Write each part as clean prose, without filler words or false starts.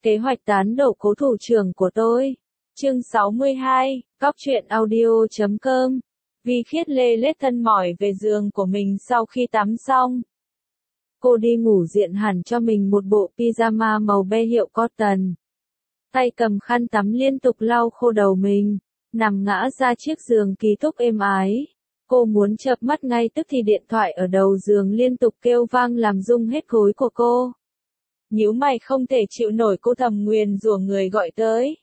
Kế hoạch tán đổ cố thủ trưởng của tôi. Chương 62, Cóc truyện audio.com. Vi Khiết lê lết thân mỏi về giường của mình sau khi tắm xong. Cô đi ngủ diện hẳn cho mình một bộ pyjama màu be hiệu cotton. Tay cầm khăn tắm liên tục lau khô đầu mình, nằm ngã ra chiếc giường ký túc êm ái. Cô muốn chợp mắt ngay tức thì điện thoại ở đầu giường liên tục kêu vang làm rung hết gối của cô. Nhíu mày không thể chịu nổi, cô thầm nguyền rủa người gọi tới.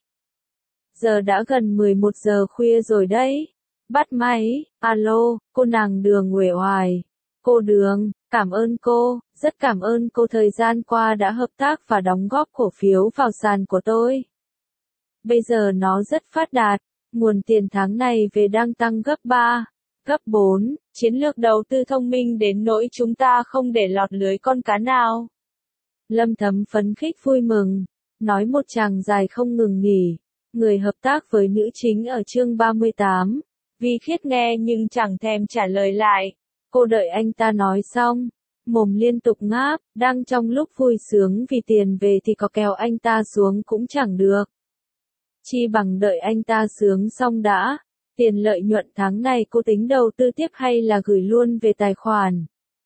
Giờ đã gần 11 giờ khuya rồi đấy. Bắt máy, alo, cô nàng Đường uể oải. Cô Đường, cảm ơn cô, rất cảm ơn cô thời gian qua đã hợp tác và đóng góp cổ phiếu vào sàn của tôi. Bây giờ nó rất phát đạt, nguồn tiền tháng này về đang tăng gấp 3, gấp 4, chiến lược đầu tư thông minh đến nỗi chúng ta không để lọt lưới con cá nào. Lâm Thấm phấn khích vui mừng, nói một tràng dài không ngừng nghỉ. Người hợp tác với nữ chính ở chương 38. Vi Khiết nghe nhưng chẳng thèm trả lời lại. Cô đợi anh ta nói xong, mồm liên tục ngáp, đang trong lúc vui sướng vì tiền về thì có kéo anh ta xuống cũng chẳng được. Chi bằng đợi anh ta sướng xong đã. Tiền lợi nhuận tháng này cô tính đầu tư tiếp hay là gửi luôn về tài khoản?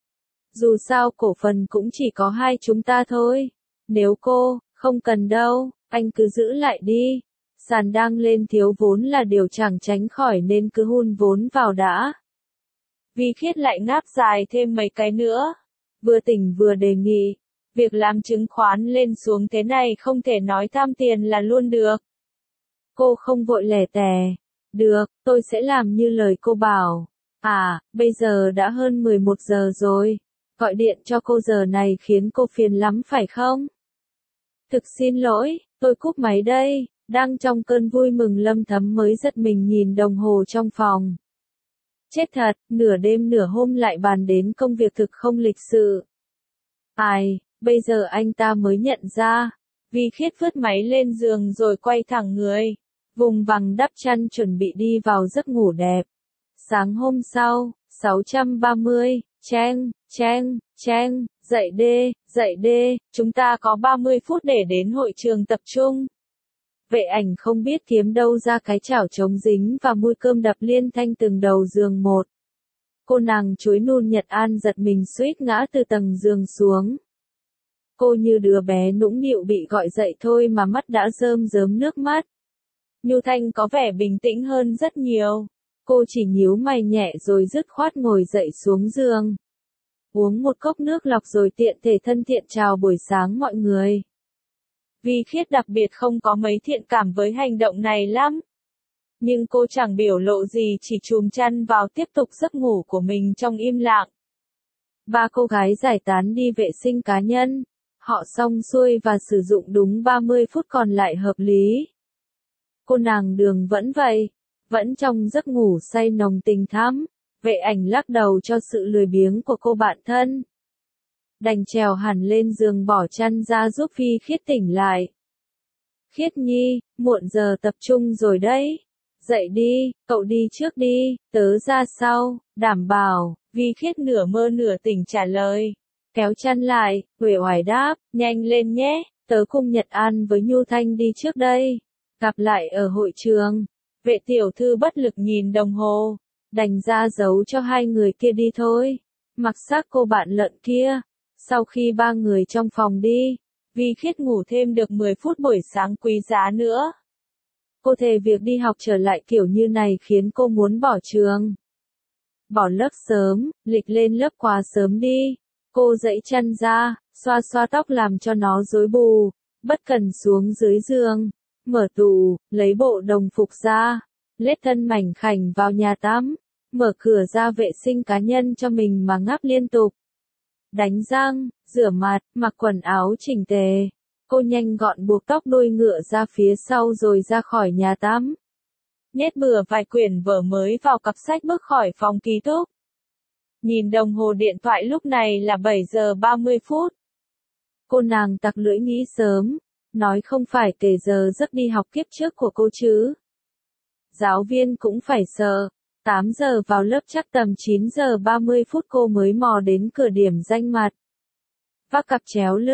Dù sao cổ phần cũng chỉ có hai chúng ta thôi. Nếu cô, không cần đâu, anh cứ giữ lại đi. Sàn đang lên thiếu vốn là điều chẳng tránh khỏi nên cứ hun vốn vào đã. Vi Khiết lại ngáp dài thêm mấy cái nữa. Vừa tỉnh vừa đề nghị. Việc làm chứng khoán lên xuống thế này không thể nói tham tiền là luôn được. Cô không vội lẻ tè. Được, tôi sẽ làm như lời cô bảo. À, bây giờ đã hơn 11 giờ rồi. Gọi điện cho cô giờ này khiến cô phiền lắm phải không? Thực xin lỗi, tôi cúp máy đây. Đang trong cơn vui mừng Lâm Thấm mới giật mình nhìn đồng hồ trong phòng. Chết thật, nửa đêm nửa hôm lại bàn đến công việc thực không lịch sự. Ai, bây giờ anh ta mới nhận ra. Vi Khiết vứt máy lên giường rồi quay thẳng người. Vùng vằng đắp chăn chuẩn bị đi vào giấc ngủ đẹp. Sáng hôm sau, 630, Trang, dậy đê, chúng ta có 30 phút để đến hội trường tập trung. Vệ ảnh không biết kiếm đâu ra cái chảo chống dính và mùi cơm đập liên thanh từng đầu giường một. Cô nàng chuối nôn Nhật An giật mình suýt ngã từ tầng giường xuống. Cô như đứa bé nũng nịu bị gọi dậy thôi mà mắt đã rơm rớm nước mắt. Nhu Thanh có vẻ bình tĩnh hơn rất nhiều. Cô chỉ nhíu mày nhẹ rồi dứt khoát ngồi dậy xuống giường. Uống một cốc nước lọc rồi tiện thể thân thiện chào buổi sáng mọi người. Vi Khiết đặc biệt không có mấy thiện cảm với hành động này lắm. Nhưng cô chẳng biểu lộ gì, chỉ chùm chăn vào tiếp tục giấc ngủ của mình trong im lặng. Ba cô gái giải tán đi vệ sinh cá nhân. Họ xong xuôi và sử dụng đúng 30 phút còn lại hợp lý. Cô nàng Đường vẫn vậy, vẫn trong giấc ngủ say nồng tình thắm. Vệ ảnh lắc đầu cho sự lười biếng của cô bạn thân. Đành trèo hẳn lên giường bỏ chăn ra giúp Vi Khiết tỉnh lại. Khiết nhi, muộn giờ tập trung rồi đấy. Dậy đi, cậu đi trước đi, tớ ra sau, đảm bảo. Vi Khiết nửa mơ nửa tỉnh trả lời. Kéo chăn lại, uể oải đáp, nhanh lên nhé, tớ cùng Nhật An với Nhu Thanh đi trước đây. Gặp lại ở hội trường. Vệ tiểu thư bất lực nhìn đồng hồ. Đành ra giấu cho hai người kia đi thôi. Mặc xác cô bạn lợn kia. Sau khi ba người trong phòng đi, Vi Khiết ngủ thêm được 10 phút buổi sáng quý giá nữa. Cô thề việc đi học trở lại kiểu như này khiến cô muốn bỏ trường. Bỏ lớp sớm, lịch lên lớp quá sớm đi. Cô giãy chân ra, xoa xoa tóc làm cho nó rối bù, bất cần xuống dưới giường, mở tủ, lấy bộ đồng phục ra, lết thân mảnh khảnh vào nhà tắm, mở cửa ra vệ sinh cá nhân cho mình mà ngáp liên tục. Đánh răng, rửa mặt, mặc quần áo chỉnh tề. Cô nhanh gọn buộc tóc đuôi ngựa ra phía sau rồi ra khỏi nhà tắm. Nhét bừa vài quyển vở mới vào cặp sách bước khỏi phòng ký túc. Nhìn đồng hồ điện thoại lúc này là 7 giờ 30 phút. Cô nàng tặc lưỡi nghĩ sớm, nói không phải kể giờ giấc đi học kiếp trước của cô chứ. Giáo viên cũng phải sợ. 8 giờ vào lớp chắc tầm 9 giờ 30 phút cô mới mò đến cửa điểm danh mặt. Vác cặp chéo lưng,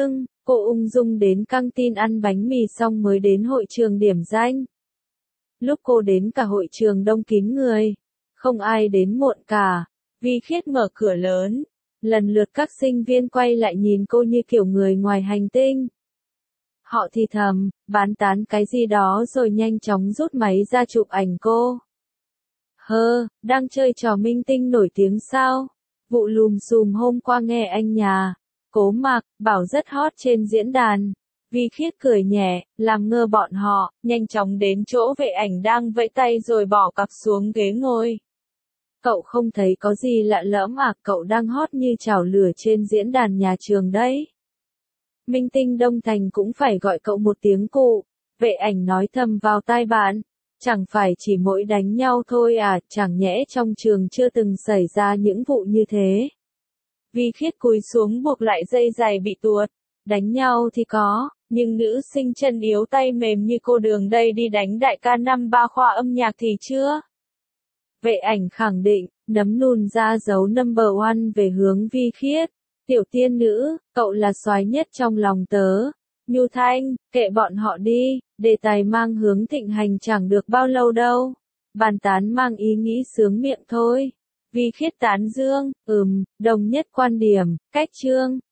Cô ung dung đến căng tin ăn bánh mì xong mới đến hội trường điểm danh. Lúc cô đến cả hội trường đông kín người. Không ai đến muộn cả. Vi Khiết mở cửa lớn. Lần lượt các sinh viên quay lại nhìn cô như kiểu người ngoài hành tinh. Họ thì thầm, bán tán cái gì đó rồi nhanh chóng rút máy ra chụp ảnh cô. Đang chơi trò minh tinh nổi tiếng sao? Vụ lùm xùm hôm qua nghe anh nhà Cố Mạc bảo rất hot trên diễn đàn. Vi Khiết cười nhẹ, làm ngơ bọn họ, nhanh chóng đến chỗ vệ ảnh đang vẫy tay rồi bỏ cặp xuống ghế ngồi. Cậu không thấy có gì lạ lẫm à, cậu đang hot như chảo lửa trên diễn đàn nhà trường đấy. Minh tinh Đông Thành cũng phải gọi cậu một tiếng cụ. Vệ ảnh nói thầm vào tai bạn. Chẳng phải chỉ mỗi đánh nhau thôi à, chẳng nhẽ trong trường chưa từng xảy ra những vụ như thế. Vi Khiết cúi xuống buộc lại dây giày bị tuột. Đánh nhau thì có, nhưng nữ sinh chân yếu tay mềm như cô Đường đây đi đánh đại ca năm ba khoa âm nhạc thì chưa. Vệ ảnh khẳng định, nấm nùn ra dấu number one về hướng Vi Khiết. Tiểu tiên nữ, cậu là soái nhất trong lòng tớ. Nhu Thanh, kệ bọn họ đi, đề tài mang hướng thịnh hành chẳng được bao lâu đâu. Bàn tán mang ý nghĩ sướng miệng thôi. Vi Khiết tán dương, đồng nhất quan điểm, cách chương.